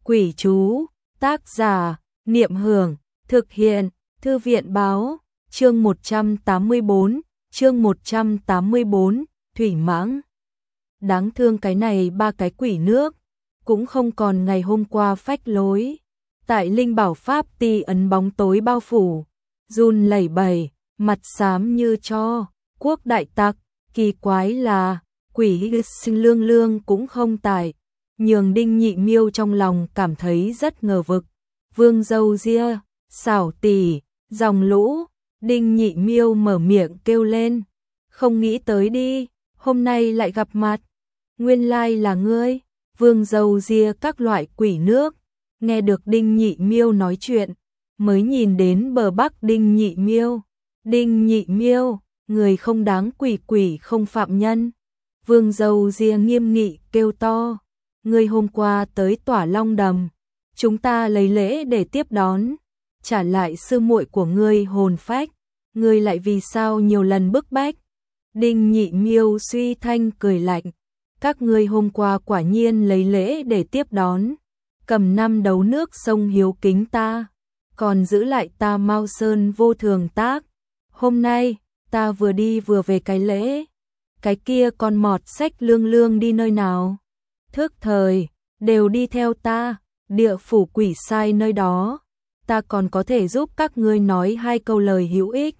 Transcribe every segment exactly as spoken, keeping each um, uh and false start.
Quỷ chú, tác giả, Niệm Hưởng, thực hiện, Thư viện báo, chương một trăm tám mươi tư, chương một trăm tám mươi tư, Thủy Mãng. Đáng thương cái này ba cái quỷ nước, cũng không còn ngày hôm qua phách lối. Tại Linh Bảo Pháp ti ấn bóng tối bao phủ, run lẩy bẩy, mặt xám như tro, quốc đại tặc, kỳ quái là, quỷ sinh lương lương cũng không tại. Nhường Đinh Nhị Miêu trong lòng cảm thấy rất ngờ vực. Vương Dâu Ria, xảo tỷ, dòng lũ, Đinh Nhị Miêu mở miệng kêu lên. Không nghĩ tới đi, hôm nay lại gặp mặt. Nguyên lai là ngươi, Vương Dâu Ria các loại quỷ nước. Nghe được Đinh Nhị Miêu nói chuyện, mới nhìn đến bờ bắc Đinh Nhị Miêu. Đinh Nhị Miêu, người không đáng quỷ quỷ không phạm nhân. Vương Dâu Ria nghiêm nghị kêu to. Ngươi hôm qua tới Tỏa Long Đầm, chúng ta lấy lễ để tiếp đón, trả lại sư muội của ngươi hồn phách, ngươi lại vì sao nhiều lần bức bách? Đinh Nhị Miêu suy thanh cười lạnh, các ngươi hôm qua quả nhiên lấy lễ để tiếp đón, cầm năm đấu nước sông hiếu kính ta, còn giữ lại ta Mao Sơn vô thường tác. Hôm nay, ta vừa đi vừa về cái lễ, cái kia con mọt sách lương lương đi nơi nào? Thức thời, đều đi theo ta, địa phủ quỷ sai nơi đó, ta còn có thể giúp các ngươi nói hai câu lời hữu ích.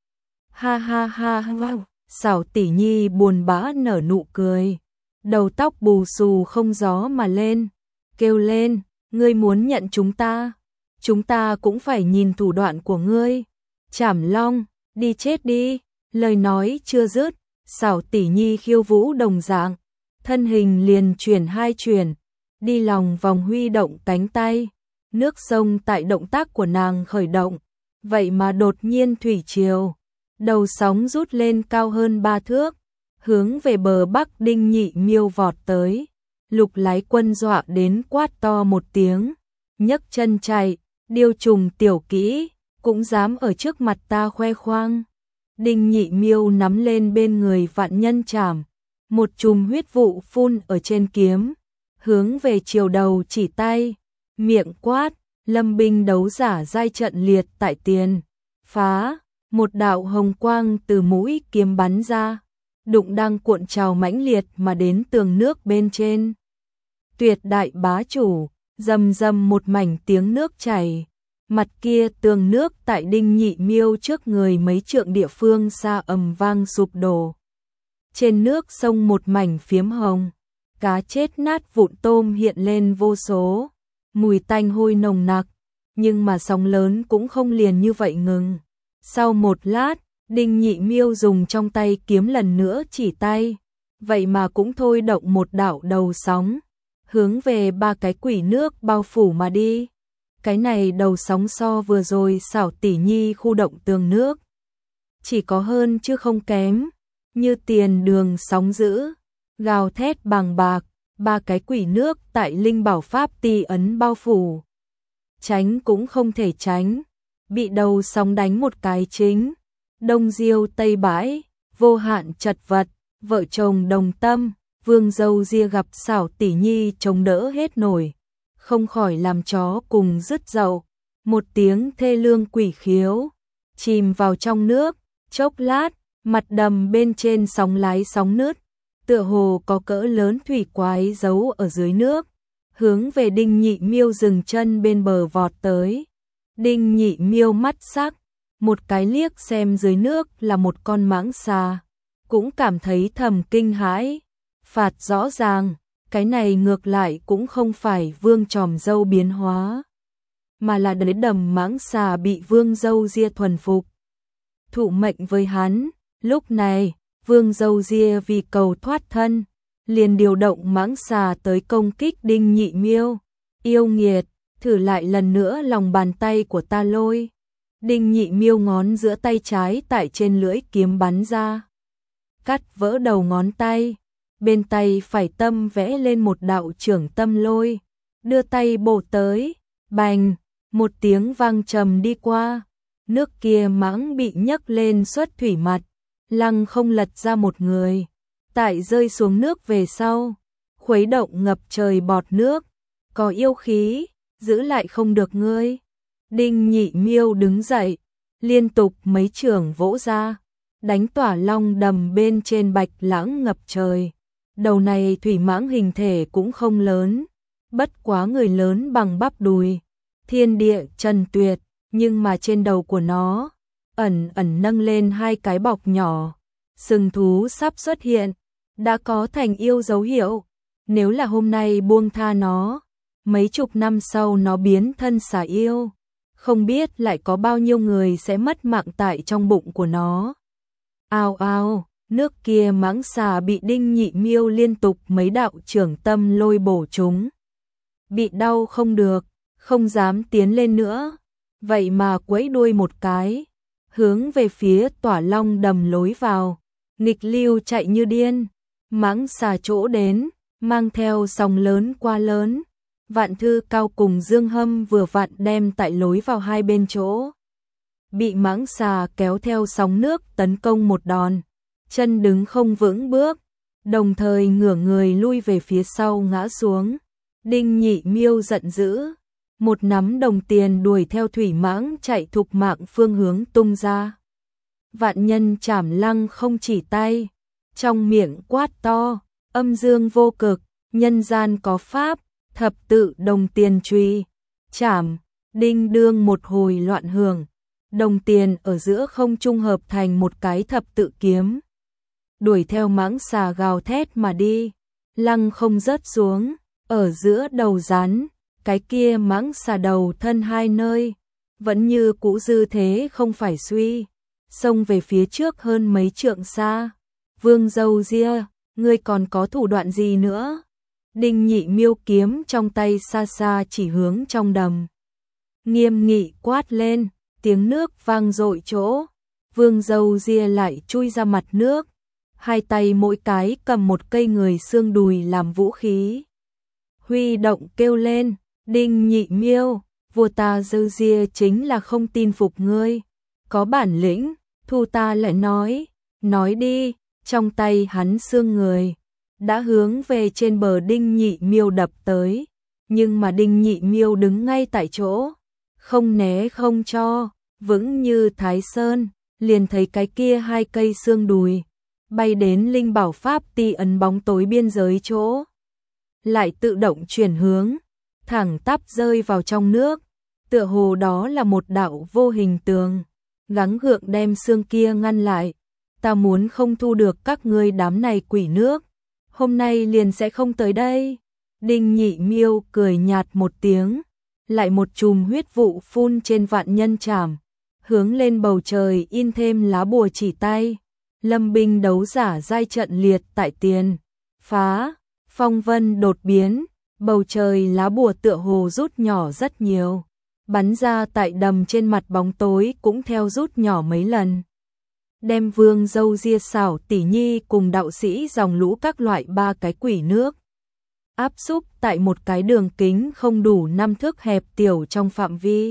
Ha ha ha ha, xảo tỷ nhi buồn bã nở nụ cười, đầu tóc bù xù không gió mà lên, kêu lên, ngươi muốn nhận chúng ta, chúng ta cũng phải nhìn thủ đoạn của ngươi. Trảm Long, đi chết đi, lời nói chưa dứt, xảo tỷ nhi khiêu vũ đồng dạng. Thân hình liền chuyển hai chuyển, đi lòng vòng huy động cánh tay, nước sông tại động tác của nàng khởi động, vậy mà đột nhiên thủy triều, đầu sóng rút lên cao hơn ba thước, hướng về bờ bắc Đinh Nhị Miêu vọt tới. Lục Lái Quân dọa đến quát to một tiếng, nhấc chân chạy, điêu trùng tiểu kỹ, cũng dám ở trước mặt ta khoe khoang. Đinh Nhị Miêu nắm lên bên người vạn nhân trảm. Một chùm huyết vụ phun ở trên kiếm, hướng về chiều đầu chỉ tay, miệng quát, lâm binh đấu giả giai trận liệt tại tiền, phá, một đạo hồng quang từ mũi kiếm bắn ra, đụng đang cuộn trào mãnh liệt mà đến tường nước bên trên. Tuyệt đại bá chủ, rầm rầm một mảnh tiếng nước chảy, mặt kia tường nước tại Đinh Nhị Miêu trước người mấy trượng địa phương xa ầm vang sụp đổ. Trên nước sông một mảnh phiếm hồng, cá chết nát vụn tôm hiện lên vô số, mùi tanh hôi nồng nặc, nhưng mà sóng lớn cũng không liền như vậy ngừng. Sau một lát, Đinh Nhị Miêu dùng trong tay kiếm lần nữa chỉ tay, vậy mà cũng thôi động một đạo đầu sóng, hướng về ba cái quỷ nước bao phủ mà đi. Cái này đầu sóng so vừa rồi xảo tỷ nhi khu động tường nước, chỉ có hơn chứ không kém. Như tiền đường sóng dữ, gào thét bàng bạc, ba cái quỷ nước tại Linh Bảo Pháp ti ấn bao phủ. Tránh cũng không thể tránh, bị đầu sóng đánh một cái chính. Đông Diêu Tây Bãi, vô hạn chật vật, vợ chồng đồng tâm, Vương Dâu Ria gặp xảo tỷ nhi chống đỡ hết nổi, không khỏi làm chó cùng rứt dậu, một tiếng thê lương quỷ khiếu, chìm vào trong nước, chốc lát. Mặt đầm bên trên sóng lái sóng nứt, tựa hồ có cỡ lớn thủy quái giấu ở dưới nước, hướng về Đinh Nhị Miêu dừng chân bên bờ vọt tới. Đinh Nhị Miêu mắt sắc, một cái liếc xem dưới nước là một con mãng xà, cũng cảm thấy thầm kinh hãi. Phạt rõ ràng, cái này ngược lại cũng không phải Vương Tròm Dâu biến hóa, mà là đế đầm mãng xà bị Vương Dâu Ria thuần phục, thụ mệnh với hắn. Lúc này, Vương Dâu Ria vì cầu thoát thân, liền điều động mãng xà tới công kích Đinh Nhị Miêu. Yêu nghiệt, thử lại lần nữa lòng bàn tay của ta lôi. Đinh Nhị Miêu ngón giữa tay trái tại trên lưỡi kiếm bắn ra, cắt vỡ đầu ngón tay, bên tay phải tâm vẽ lên một đạo trưởng tâm lôi, đưa tay bổ tới, bành, một tiếng vang trầm đi qua, nước kia mãng bị nhấc lên xuất thủy mặt. Lăng không lật ra một người, tại rơi xuống nước về sau, khuấy động ngập trời bọt nước, có yêu khí, giữ lại không được ngươi. Đinh Nhị Miêu đứng dậy, liên tục mấy chưởng vỗ ra, đánh Tỏa Long Đầm bên trên bạch lãng ngập trời. Đầu này thủy mãng hình thể cũng không lớn, bất quá người lớn bằng bắp đùi, thiên địa trần tuyệt, nhưng mà trên đầu của nó ẩn ẩn nâng lên hai cái bọc nhỏ, sừng thú sắp xuất hiện, đã có thành yêu dấu hiệu. Nếu là hôm nay buông tha nó, mấy chục năm sau nó biến thân xà yêu, không biết lại có bao nhiêu người sẽ mất mạng tại trong bụng của nó. Ao ao, nước kia mãng xà bị Đinh Nhị Miêu liên tục mấy đạo trưởng tâm lôi bổ chúng. Bị đau không được, không dám tiến lên nữa, vậy mà quẫy đuôi một cái, hướng về phía Tỏa Long Đầm lối vào, nghịch lưu chạy như điên. Mãng xà chỗ đến, mang theo sóng lớn qua lớn, Vạn Thư Cao cùng Dương Hâm vừa vặn đem tại lối vào hai bên chỗ. Bị mãng xà kéo theo sóng nước tấn công một đòn, chân đứng không vững bước, đồng thời ngửa người lui về phía sau ngã xuống. Đinh Nhị Miêu giận dữ, một nắm đồng tiền đuổi theo thủy mãng chạy thục mạng phương hướng tung ra. Vạn Nhân Chảm Lăng không chỉ tay, trong miệng quát to, âm dương vô cực, nhân gian có pháp, thập tự đồng tiền truy, chảm, đinh đương một hồi loạn hưởng, đồng tiền ở giữa không trung hợp thành một cái thập tự kiếm. Đuổi theo mãng xà gào thét mà đi, lăng không rớt xuống, ở giữa đầu rắn, cái kia mãng xà đầu thân hai nơi, vẫn như cũ dư thế không phải suy, xông về phía trước hơn mấy trượng xa. Vương Dâu Ria, ngươi còn có thủ đoạn gì nữa? Đinh Nhị Miêu kiếm trong tay xa xa chỉ hướng trong đầm. Nghiêm nghị quát lên, tiếng nước vang dội chỗ. Vương Dâu Ria lại chui ra mặt nước, hai tay mỗi cái cầm một cây người xương đùi làm vũ khí. Huy động kêu lên, Đinh Nhị Miêu, vua ta Dâu Ria chính là không tin phục ngươi. Có bản lĩnh, thu ta lại nói, nói đi. Trong tay hắn xương người đã hướng về trên bờ Đinh Nhị Miêu đập tới, nhưng mà Đinh Nhị Miêu đứng ngay tại chỗ, không né không cho, vững như Thái Sơn, liền thấy cái kia hai cây xương đùi bay đến linh bảo pháp ti ấn bóng tối biên giới chỗ, lại tự động chuyển hướng, thẳng tắp rơi vào trong nước, tựa hồ đó là một đạo vô hình tường, gắng gượng đem xương kia ngăn lại. Ta muốn không thu được các ngươi đám này quỷ nước, hôm nay liền sẽ không tới đây. Đinh Nhị Miêu cười nhạt một tiếng, lại một chùm huyết vụ phun trên Vạn Nhân Chảm, hướng lên bầu trời in thêm lá bùa chỉ tay. Lâm binh đấu giả giai trận liệt tại tiền, phá, phong vân đột biến, bầu trời lá bùa tựa hồ rút nhỏ rất nhiều, bắn ra tại đầm trên mặt bóng tối cũng theo rút nhỏ mấy lần. Đem Vương Dâu Ria xảo tỷ nhi cùng đạo sĩ dòng lũ các loại ba cái quỷ nước áp xúc tại một cái đường kính không đủ năm thước hẹp tiểu trong phạm vi.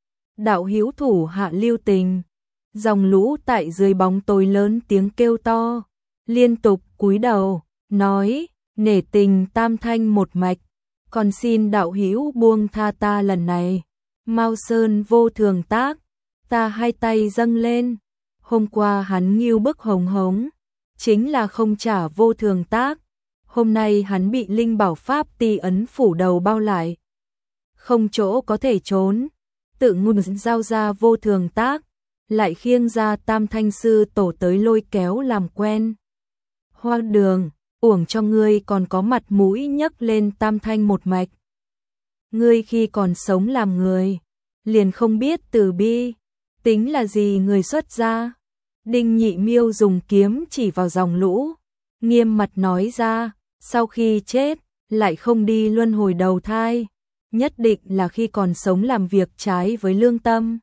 Đạo hữu thủ hạ lưu tình, dòng lũ tại dưới bóng tối lớn tiếng kêu to, liên tục cúi đầu, nói, nể tình tam thanh một mạch, còn xin đạo hữu buông tha ta lần này. Mao Sơn vô thường tác, ta hai tay dâng lên. Hôm qua hắn nghiêu bức hồng hống, chính là không trả vô thường tác. Hôm nay hắn bị linh bảo pháp ti ấn phủ đầu bao lại, không chỗ có thể trốn, tự ngôn giao ra vô thường tác, lại khiêng ra tam thanh sư tổ tới lôi kéo làm quen. Hoa Đường, uổng cho ngươi còn có mặt mũi nhấc lên tam thanh một mạch. Ngươi khi còn sống làm người, liền không biết từ bi, tính là gì người xuất gia. Đinh Nhị Miêu dùng kiếm chỉ vào dòng lũ, nghiêm mặt nói ra, sau khi chết, lại không đi luân hồi đầu thai, nhất định là khi còn sống làm việc trái với lương tâm.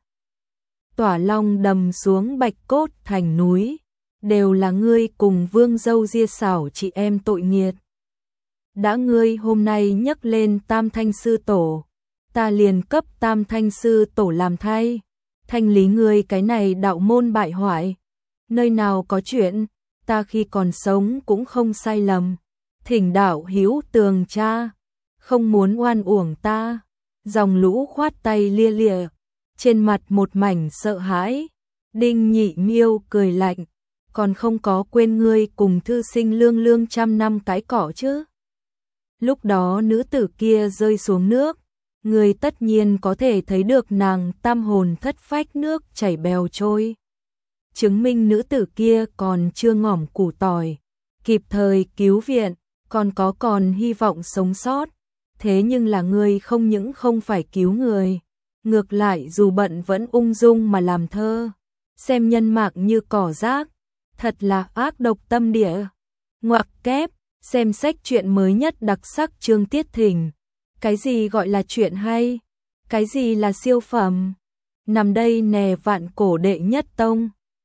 Tỏa Long đầm xuống bạch cốt thành núi, đều là ngươi cùng Vương Dâu Ria xảo chị em tội nghiệt. Đã ngươi hôm nay nhấc lên tam thanh sư tổ, ta liền cấp tam thanh sư tổ làm thay, thanh lý ngươi cái này đạo môn bại hoại. Nơi nào có chuyện, ta khi còn sống cũng không sai lầm. Thỉnh đạo hữu tường tra. không muốn oan uổng ta. Dòng lũ khoát tay lia lịa, trên mặt một mảnh sợ hãi. Đinh Nhị Miêu cười lạnh, còn không có quên ngươi cùng thư sinh lương lương trăm năm cái cỏ chứ. Lúc đó nữ tử kia rơi xuống nước, người tất nhiên có thể thấy được nàng tam hồn thất phách nước chảy bèo trôi. Chứng minh nữ tử kia còn chưa ngỏm củ tỏi, kịp thời cứu viện, còn có còn hy vọng sống sót. Thế nhưng là ngươi không những không phải cứu người, ngược lại dù bận vẫn ung dung mà làm thơ, xem nhân mạng như cỏ rác, thật là ác độc tâm địa. Ngoặc kép, xem sách truyện mới nhất đặc sắc chương tiết thỉnh. Cái gì gọi là chuyện hay? Cái gì là siêu phẩm? Nằm đây nè vạn cổ đệ nhất tông.